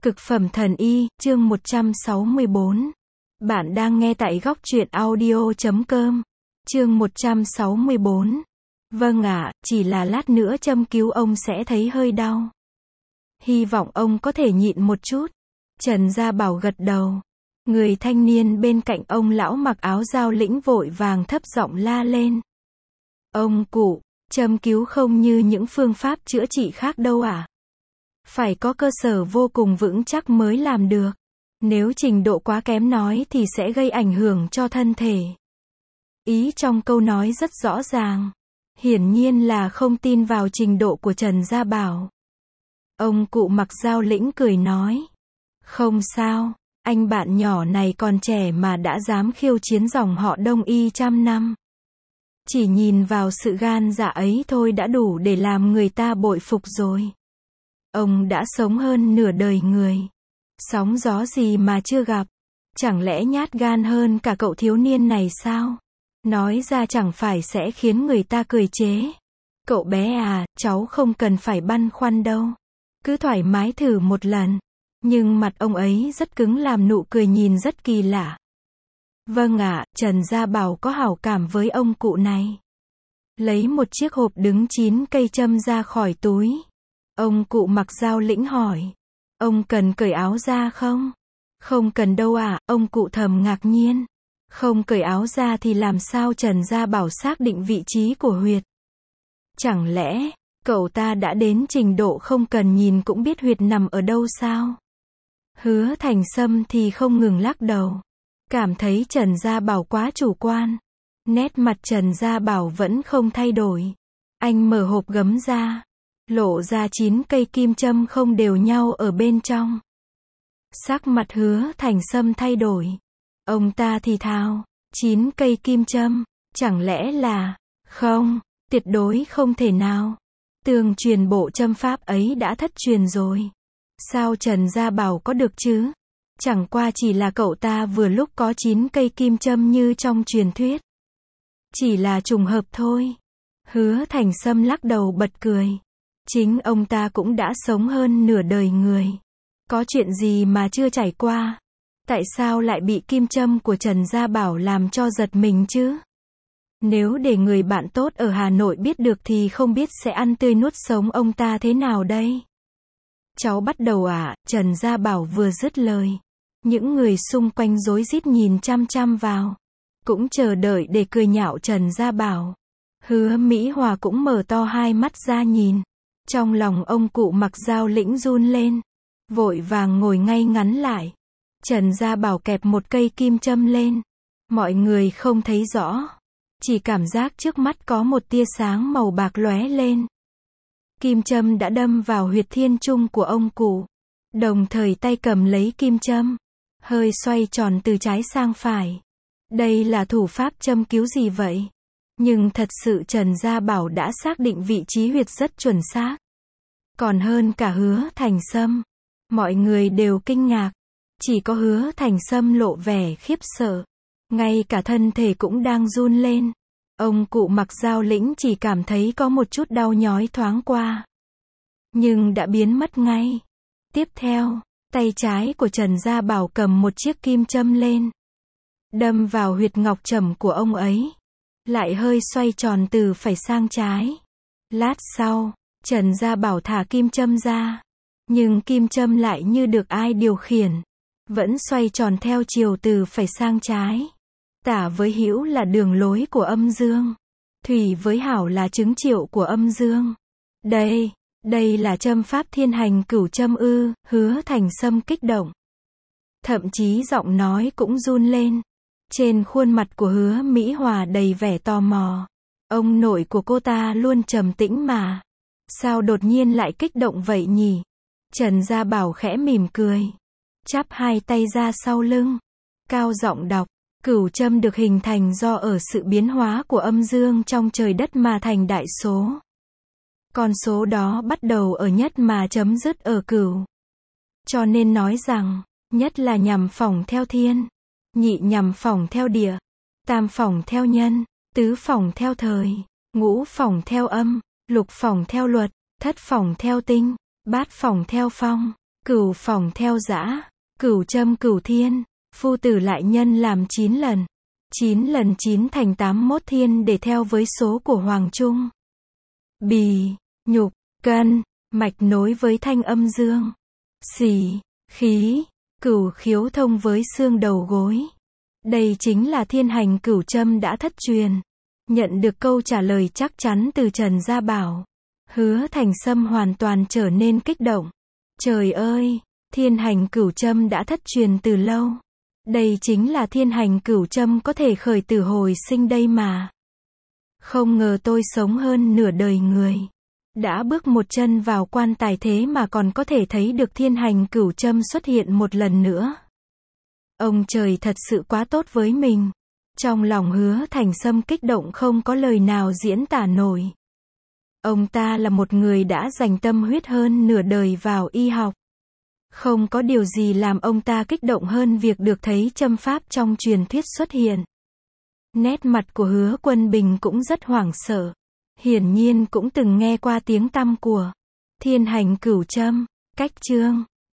Cực phẩm thần y, chương 164. Bạn đang nghe tại góc truyện audio.com. Chương 164. Vâng ạ, chỉ là lát nữa châm cứu ông sẽ thấy hơi đau. Hy vọng ông có thể nhịn một chút. Trần Gia Bảo gật đầu. Người thanh niên bên cạnh ông lão mặc áo dao lĩnh vội vàng thấp giọng la lên. Ông cụ, châm cứu không như những phương pháp chữa trị khác đâu ạ. Phải có cơ sở vô cùng vững chắc mới làm được. Nếu trình độ quá kém nói thì sẽ gây ảnh hưởng cho thân thể. Ý trong câu nói rất rõ ràng. Hiển nhiên là không tin vào trình độ của Trần Gia Bảo. Ông cụ mặc dao lĩnh cười nói. Không sao, anh bạn nhỏ này còn trẻ mà đã dám khiêu chiến dòng họ Đông Y trăm năm. Chỉ nhìn vào sự gan dạ ấy thôi đã đủ để làm người ta bội phục rồi. Ông đã sống hơn nửa đời người. Sóng gió gì mà chưa gặp. Chẳng lẽ nhát gan hơn cả cậu thiếu niên này sao? Nói ra chẳng phải sẽ khiến người ta cười chế. Cậu bé à, cháu không cần phải băn khoăn đâu. Cứ thoải mái thử một lần. Nhưng mặt ông ấy rất cứng làm nụ cười nhìn rất kỳ lạ. Vâng ạ, Trần Gia Bảo có hảo cảm với ông cụ này. Lấy một chiếc hộp đứng 9 cây châm ra khỏi túi. Ông cụ mặc dao lĩnh hỏi. Ông cần cởi áo ra không? Không cần đâu ạ, ông cụ thầm ngạc nhiên. Không cởi áo ra thì làm sao Trần Gia Bảo xác định vị trí của huyệt? Chẳng lẽ, cậu ta đã đến trình độ không cần nhìn cũng biết huyệt nằm ở đâu sao? Hứa Thành Sâm thì không ngừng lắc đầu. Cảm thấy Trần Gia Bảo quá chủ quan. Nét mặt Trần Gia Bảo vẫn không thay đổi. Anh mở hộp gấm ra. Lộ ra 9 cây kim châm không đều nhau ở bên trong. Sắc mặt Hứa Thành Sâm thay đổi. Ông ta thì thào, 9 cây kim châm, chẳng lẽ là, không, tuyệt đối không thể nào. Tương truyền bộ châm pháp ấy đã thất truyền rồi. Sao Trần Gia Bảo có được chứ? Chẳng qua chỉ là cậu ta vừa lúc có 9 cây kim châm như trong truyền thuyết. Chỉ là trùng hợp thôi. Hứa Thành Sâm lắc đầu bật cười. Chính ông ta cũng đã sống hơn nửa đời người. Có chuyện gì mà chưa trải qua? Tại sao lại bị kim châm của Trần Gia Bảo làm cho giật mình chứ? Nếu để người bạn tốt ở Hà Nội biết được thì không biết sẽ ăn tươi nuốt sống ông ta thế nào đây? Cháu bắt đầu ạ, Trần Gia Bảo vừa dứt lời. Những người xung quanh rối rít nhìn chăm chăm vào. Cũng chờ đợi để cười nhạo Trần Gia Bảo. Hứa Mỹ Hòa cũng mở to hai mắt ra nhìn. Trong lòng ông cụ mặc dao lĩnh run lên. Vội vàng ngồi ngay ngắn lại. Trần Gia Bảo kẹp một cây kim châm lên. Mọi người không thấy rõ. Chỉ cảm giác trước mắt có một tia sáng màu bạc lóe lên. Kim châm đã đâm vào huyệt thiên trung của ông cụ. Đồng thời tay cầm lấy kim châm. Hơi xoay tròn từ trái sang phải. Đây là thủ pháp châm cứu gì vậy? Nhưng thật sự Trần Gia Bảo đã xác định vị trí huyệt rất chuẩn xác. Còn hơn cả Hứa Thành Sâm. Mọi người đều kinh ngạc. Chỉ có Hứa Thành Sâm lộ vẻ khiếp sợ. Ngay cả thân thể cũng đang run lên. Ông cụ mặc dao lĩnh chỉ cảm thấy có một chút đau nhói thoáng qua. Nhưng đã biến mất ngay. Tiếp theo, tay trái của Trần Gia Bảo cầm một chiếc kim châm lên. Đâm vào huyệt ngọc trầm của ông ấy. Lại hơi xoay tròn từ phải sang trái. Lát sau, Trần Gia Bảo thả kim châm ra. Nhưng kim châm lại như được ai điều khiển. Vẫn xoay tròn theo chiều từ phải sang trái. Tả với hữu là đường lối của âm dương. Thủy với hảo là chứng triệu của âm dương. Đây là châm pháp thiên hành cửu châm ư? Hứa Thành Sâm kích động. Thậm chí giọng nói cũng run lên. Trên khuôn mặt của Hứa Mỹ Hòa đầy vẻ tò mò. Ông nội của cô ta luôn trầm tĩnh mà. Sao đột nhiên lại kích động vậy nhỉ? Trần Gia Bảo khẽ mỉm cười. Chắp hai tay ra sau lưng. Cao giọng đọc. Cửu châm được hình thành do ở sự biến hóa của âm dương trong trời đất mà thành đại số. Con số đó bắt đầu ở nhất mà chấm dứt ở cửu. Cho nên nói rằng, nhất là nhằm phỏng theo thiên. Nhị nhằm phỏng theo địa. Tam phỏng theo nhân. Tứ phỏng theo thời. Ngũ phỏng theo âm. Lục phỏng theo luật. Thất phỏng theo tinh. Bát phỏng theo phong. Cửu phỏng theo dã, cửu châm cửu thiên, phu tử lại nhân làm 9 lần. 9 lần 9 thành 81 thiên để theo với số của Hoàng Trung. Bì, nhục, cân, mạch nối với thanh âm dương. Xỉ, khí, cửu khiếu thông với xương đầu gối. Đây chính là thiên hành cửu châm đã thất truyền. Nhận được câu trả lời chắc chắn từ Trần Gia Bảo, Hứa Thành Sâm hoàn toàn trở nên kích động. Trời ơi, thiên hành cửu châm đã thất truyền từ lâu. Đây chính là thiên hành cửu châm có thể khởi tử hồi sinh đây mà. Không ngờ tôi sống hơn nửa đời người. Đã bước một chân vào quan tài thế mà còn có thể thấy được thiên hành cửu châm xuất hiện một lần nữa. Ông trời thật sự quá tốt với mình. Trong lòng Hứa Thành Sâm kích động không có lời nào diễn tả nổi. Ông ta là một người đã dành tâm huyết hơn nửa đời vào y học. Không có điều gì làm ông ta kích động hơn việc được thấy châm pháp trong truyền thuyết xuất hiện. Nét mặt của Hứa Quân Bình cũng rất hoảng sợ. Hiển nhiên cũng từng nghe qua tiếng tăm của thiên hành cửu châm. Cách chương